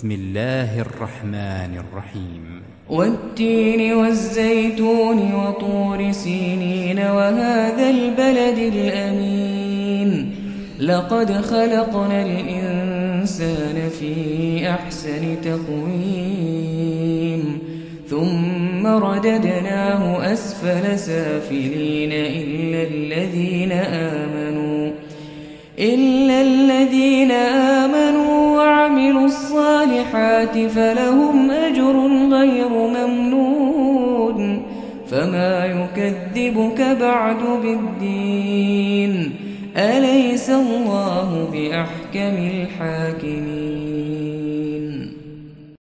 بسم الله الرحمن الرحيم والتين والزيتون وطور سينين وهذا البلد الأمين لقد خلقنا الإنسان في أحسن تقويم ثم رددناه أسفل سافلين إلا الذين آمنوا وعملوا الصالحات فلهم أجر غير ممنون فما يكذبك بعد بالدين أليس الله بأحكم الحاكمين